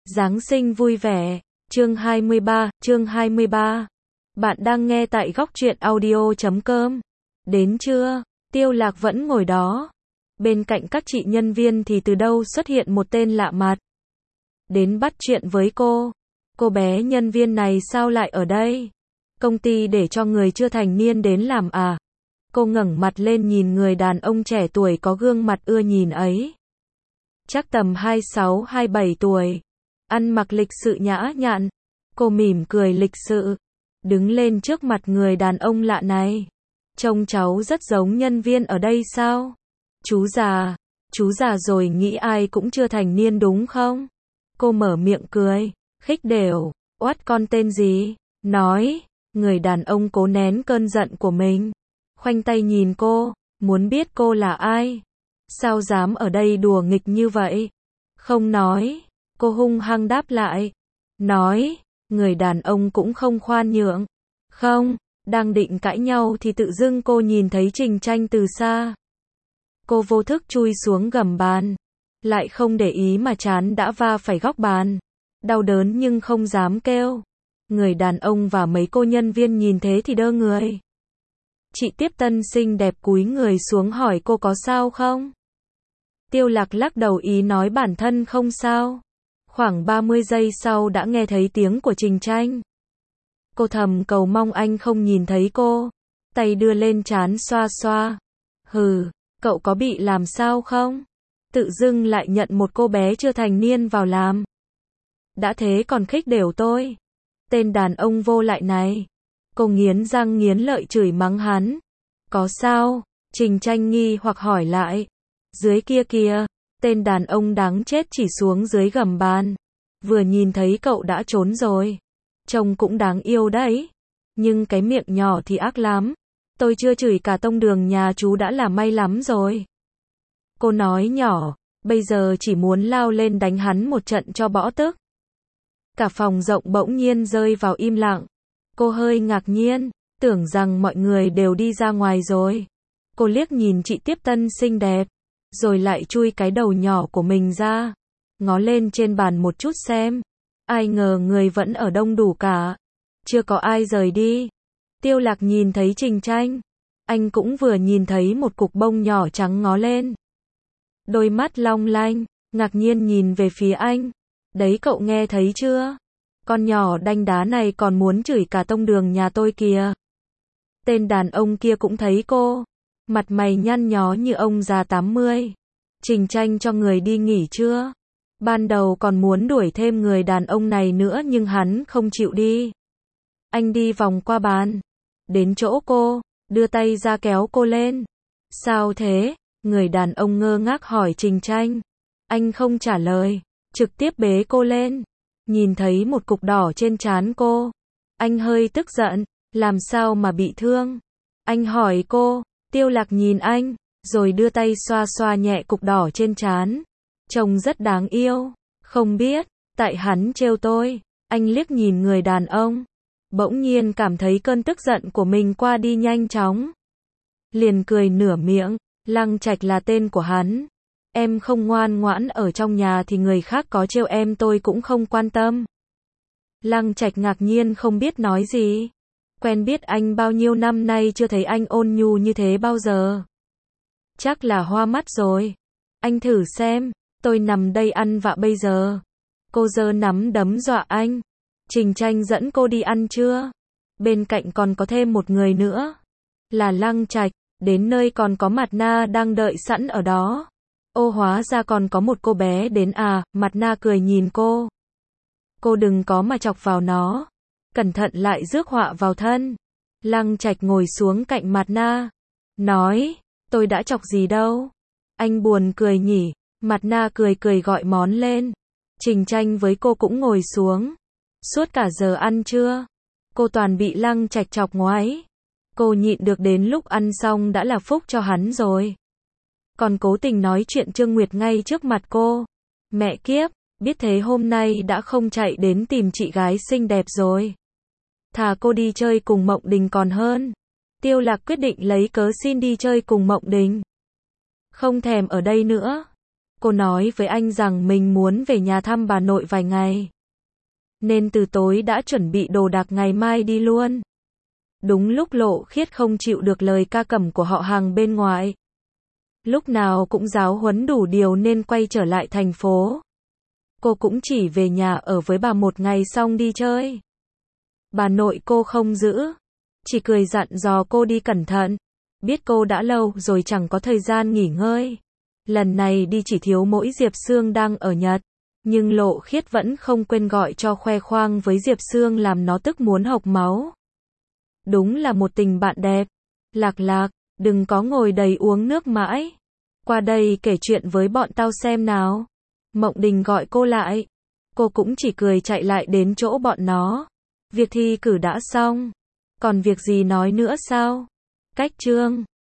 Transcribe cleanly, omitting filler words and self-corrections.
Giáng sinh vui vẻ. Chương 23. Bạn đang nghe tại góc truyện audio.com. Đến trưa, Tiêu Lạc vẫn ngồi đó. Bên cạnh các chị nhân viên thì từ đâu xuất hiện một tên lạ mặt. Đến bắt chuyện với cô. Cô bé nhân viên này sao lại ở đây? Công ty để cho người chưa thành niên đến làm à? Cô ngẩng mặt lên nhìn người đàn ông trẻ tuổi có gương mặt ưa nhìn ấy. Chắc tầm 26-27 tuổi. Ăn mặc lịch sự nhã nhặn. Cô mỉm cười lịch sự. Đứng lên trước mặt người đàn ông lạ này. Trông cháu rất giống nhân viên ở đây sao? Chú già rồi nghĩ ai cũng chưa thành niên đúng không? Cô mở miệng cười, khích đểu, oát con tên gì? Nói, người đàn ông cố nén cơn giận của mình. Khoanh tay nhìn cô, muốn biết cô là ai? Sao dám ở đây đùa nghịch như vậy? Không nói, cô hung hăng đáp lại. Nói, người đàn ông cũng không khoan nhượng. Không, đang định cãi nhau thì tự dưng cô nhìn thấy Trình Tranh từ xa. Cô vô thức chui xuống gầm bàn. Lại không để ý mà trán đã va phải góc bàn. Đau đớn nhưng không dám kêu. Người đàn ông và mấy cô nhân viên nhìn thế thì đơ người. Chị tiếp tân xinh đẹp cúi người xuống hỏi cô có sao không? Tiêu Lạc lắc đầu ý nói bản thân không sao. Khoảng 30 giây sau đã nghe thấy tiếng của Trình Tranh. Cô thầm cầu mong anh không nhìn thấy cô. Tay đưa lên trán xoa xoa. Hừ, cậu có bị làm sao không? Tự dưng lại nhận một cô bé chưa thành niên vào làm. Đã thế còn khích đểu tôi. Tên đàn ông vô lại này. Cô nghiến răng nghiến lợi chửi mắng hắn. Có sao? Trình Tranh nghi hoặc hỏi lại. Dưới kia kìa, tên đàn ông đáng chết chỉ xuống dưới gầm bàn. Vừa nhìn thấy cậu đã trốn rồi. Trông cũng đáng yêu đấy. Nhưng cái miệng nhỏ thì ác lắm. Tôi chưa chửi cả tông đường nhà chú đã là may lắm rồi. Cô nói nhỏ, bây giờ chỉ muốn lao lên đánh hắn một trận cho bõ tức. Cả phòng rộng bỗng nhiên rơi vào im lặng. Cô hơi ngạc nhiên, tưởng rằng mọi người đều đi ra ngoài rồi. Cô liếc nhìn chị tiếp tân xinh đẹp, rồi lại chui cái đầu nhỏ của mình ra, ngó lên trên bàn một chút xem. Ai ngờ người vẫn ở đông đủ cả. Chưa có ai rời đi. Tiêu Lạc nhìn thấy Trình Tranh. Anh cũng vừa nhìn thấy một cục bông nhỏ trắng ngó lên. Đôi mắt long lanh, ngạc nhiên nhìn về phía anh. Đấy cậu nghe thấy chưa? Con nhỏ đanh đá này còn muốn chửi cả tông đường nhà tôi kìa. Tên đàn ông kia cũng thấy cô. Mặt mày nhăn nhó như ông già 80. Trình Tranh cho người đi nghỉ chưa? Ban đầu còn muốn đuổi thêm người đàn ông này nữa nhưng hắn không chịu đi. Anh đi vòng qua bàn. Đến chỗ cô, đưa tay ra kéo cô lên. Sao thế? Người đàn ông ngơ ngác hỏi Trình Tranh. Anh không trả lời, trực tiếp bế cô lên. Nhìn thấy một cục đỏ trên trán cô. Anh hơi tức giận, làm sao mà bị thương? Anh hỏi cô. Tiêu Lạc nhìn anh, rồi đưa tay xoa xoa nhẹ cục đỏ trên trán. Trông rất đáng yêu. Không biết, tại hắn trêu tôi. Anh liếc nhìn người đàn ông. Bỗng nhiên cảm thấy cơn tức giận của mình qua đi nhanh chóng. Liền cười nửa miệng. Lăng Trạch là tên của hắn. Em không ngoan ngoãn ở trong nhà thì người khác có trêu em tôi cũng không quan tâm. Lăng Trạch ngạc nhiên không biết nói gì. Quen biết anh bao nhiêu năm nay chưa thấy anh ôn nhu như thế bao giờ. Chắc là hoa mắt rồi. Anh thử xem, tôi nằm đây ăn vạ bây giờ. Cô giơ nắm đấm dọa anh. Trình Tranh dẫn cô đi ăn trưa. Bên cạnh còn có thêm một người nữa. Là Lăng Trạch. Đến nơi còn có Mạt Na đang đợi sẵn ở đó. Ô hóa ra còn có một cô bé đến à, Mạt Na cười nhìn cô. Cô đừng có mà chọc vào nó. Cẩn thận lại rước họa vào thân. Lăng Trạch ngồi xuống cạnh Mạt Na. Nói, tôi đã chọc gì đâu. Anh buồn cười nhỉ. Mạt Na cười cười gọi món lên. Trình Tranh với cô cũng ngồi xuống. Suốt cả giờ ăn trưa, cô toàn bị Lăng Trạch chọc ngoáy. Cô nhịn được đến lúc ăn xong đã là phúc cho hắn rồi. Còn cố tình nói chuyện Trương Nguyệt ngay trước mặt cô. Mẹ kiếp, biết thế hôm nay đã không chạy đến tìm chị gái xinh đẹp rồi. Thà cô đi chơi cùng Mộng Đình còn hơn. Tiêu Lạc quyết định lấy cớ xin đi chơi cùng Mộng Đình. Không thèm ở đây nữa. Cô nói với anh rằng mình muốn về nhà thăm bà nội vài ngày. Nên từ tối đã chuẩn bị đồ đạc ngày mai đi luôn. Đúng lúc Lộ Khiết không chịu được lời ca cẩm của họ hàng bên ngoài. Lúc nào cũng giáo huấn đủ điều nên quay trở lại thành phố. Cô cũng chỉ về nhà ở với bà một ngày xong đi chơi. Bà nội cô không giữ, chỉ cười dặn dò cô đi cẩn thận. Biết cô đã lâu rồi chẳng có thời gian nghỉ ngơi. Lần này đi chỉ thiếu mỗi Diệp Sương đang ở Nhật. Nhưng Lộ Khiết vẫn không quên gọi cho khoe khoang với Diệp Sương làm nó tức muốn hộc máu. Đúng là một tình bạn đẹp. Lạc Lạc, đừng có ngồi đầy uống nước mãi. Qua đây kể chuyện với bọn tao xem nào. Mộng Đình gọi cô lại. Cô cũng chỉ cười chạy lại đến chỗ bọn nó. Việc thi cử đã xong. Còn việc gì nói nữa sao? Cách chương